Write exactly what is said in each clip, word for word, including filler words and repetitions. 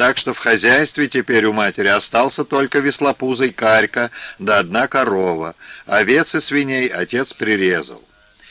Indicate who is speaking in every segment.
Speaker 1: так что в хозяйстве теперь у матери остался только веслопузый Карька да одна корова. Овец и свиней отец прирезал.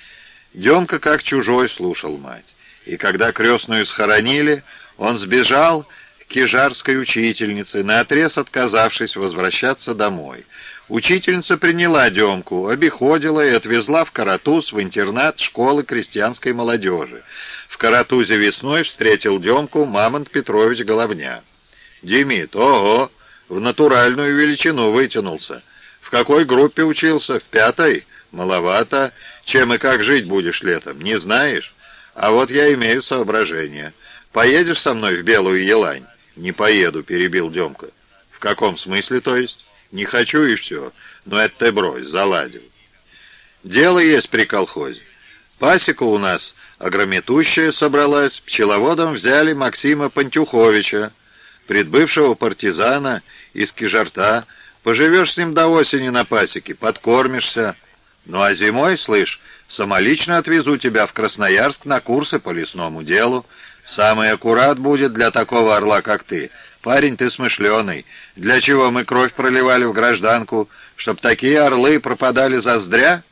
Speaker 1: Демка как чужой слушал мать. И когда крестную схоронили, он сбежал к кижарской учительнице, наотрез отказавшись возвращаться домой. Учительница приняла Демку, обиходила и отвезла в Каратуз в интернат школы крестьянской молодежи. В Каратузе весной встретил Демку Мамонт Петрович Головня. «Демид, ого, в натуральную величину вытянулся. В какой группе учился? В пятой? Маловато. Чем и как жить будешь летом, не знаешь? А вот я имею соображение. Поедешь со мной в Белую Елань?» «Не поеду», — перебил Демка. «В каком смысле, то есть?» «Не хочу и все. Но это ты брось, заладил. Дело есть при колхозе. Пасека у нас огрометущая собралась. Пчеловодом взяли Максима Пантюховича, предбывшего партизана из Кижарта. Поживешь с ним до осени на пасеке, подкормишься. Ну а зимой, слышь, самолично отвезу тебя в Красноярск на курсы по лесному делу. Самый аккурат будет для такого орла, как ты. Парень, ты смышленый. Для чего мы кровь проливали в гражданку? Чтоб такие орлы пропадали заздря?»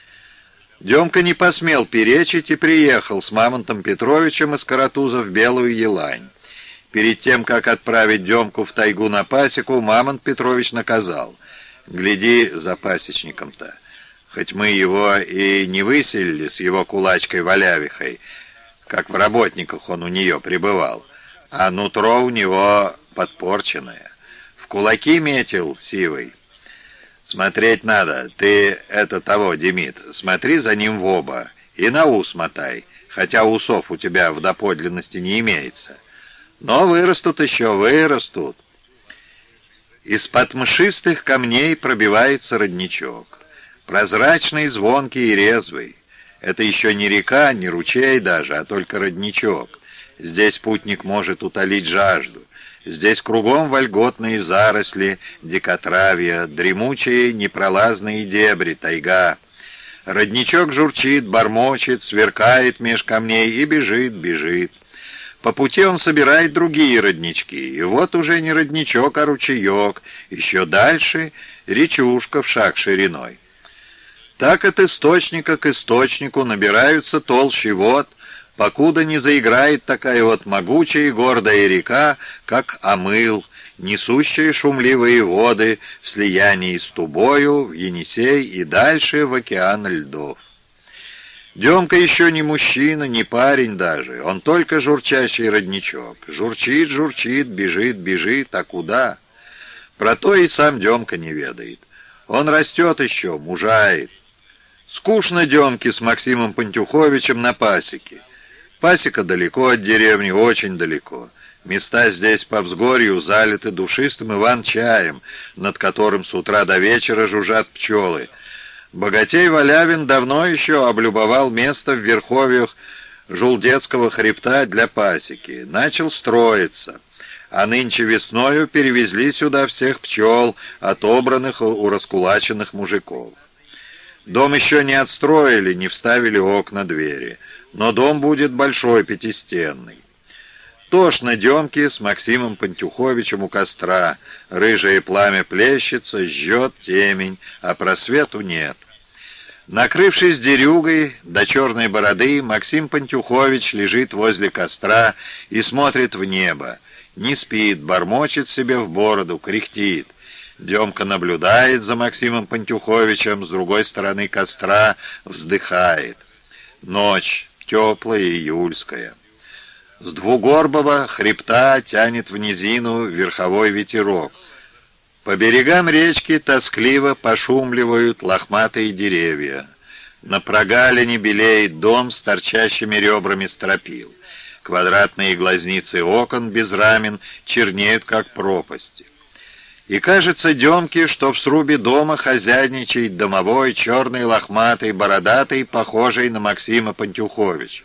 Speaker 1: Демка не посмел перечить и приехал с Мамонтом Петровичем из Каратуза в Белую Елань. Перед тем, как отправить Демку в тайгу на пасеку, Мамонт Петрович наказал: «Гляди за пасечником-то. Хоть мы его и не выселили с его кулачкой-валявихой, как в работниках он у нее пребывал, а нутро у него подпорченное. В кулаки метил сивый. Смотреть надо. Ты это того, Демид, смотри за ним в оба и на ус мотай, хотя усов у тебя в доподлинности не имеется. Но вырастут еще, вырастут». Из-под мшистых камней пробивается родничок. Прозрачный, звонкий и резвый. Это еще не река, не ручей даже, а только родничок. Здесь путник может утолить жажду. Здесь кругом вольготные заросли, дикотравья, дремучие непролазные дебри, тайга. Родничок журчит, бормочет, сверкает меж камней и бежит, бежит. По пути он собирает другие роднички, и вот уже не родничок, а ручеек, еще дальше речушка в шаг шириной. Так от источника к источнику набираются толщи вод, покуда не заиграет такая вот могучая и гордая река, как Амыл, несущая шумливые воды в слиянии с Тубою, в Енисей и дальше в океан льдов. Демка еще не мужчина, не парень даже, он только журчащий родничок. Журчит, журчит, бежит, бежит, а куда? Про то и сам Демка не ведает. Он растет еще, мужает. Скучно Демке с Максимом Пантюховичем на пасеке. Пасека далеко от деревни, очень далеко. Места здесь по взгорью залиты душистым иван-чаем, над которым с утра до вечера жужжат пчелы. Богатей Валявин давно еще облюбовал место в верховьях Жулдетского хребта для пасеки. Начал строиться. А нынче весною перевезли сюда всех пчел, отобранных у раскулаченных мужиков. Дом еще не отстроили, не вставили окна, двери. Но дом будет большой, пятистенный. Тошно Демке с Максимом Пантюховичем у костра. Рыжее пламя плещется, жжет темень, а просвету нет. Накрывшись дерюгой до черной бороды, Максим Пантюхович лежит возле костра и смотрит в небо. Не спит, бормочет себе в бороду, кряхтит. Демка наблюдает за Максимом Пантюховичем с другой стороны костра, вздыхает. Ночь, теплая июльская. С двугорбого хребта тянет в низину верховой ветерок. По берегам речки тоскливо пошумливают лохматые деревья. На прогалине белеет дом с торчащими ребрами стропил. Квадратные глазницы окон без рамен чернеют, как пропасти. И кажется Демке, что в срубе дома хозяйничает домовой, черный, лохматый, бородатый, похожий на Максима Пантюховича.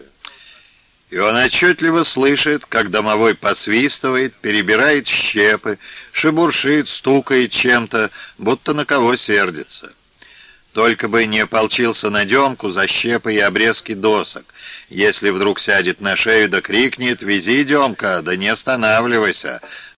Speaker 1: И он отчетливо слышит, как домовой посвистывает, перебирает щепы, шебуршит, стукает чем-то, будто на кого сердится. Только бы не ополчился на Демку за щепы и обрезки досок. Если вдруг сядет на шею да крикнет: «Вези, Демка, да не останавливайся!»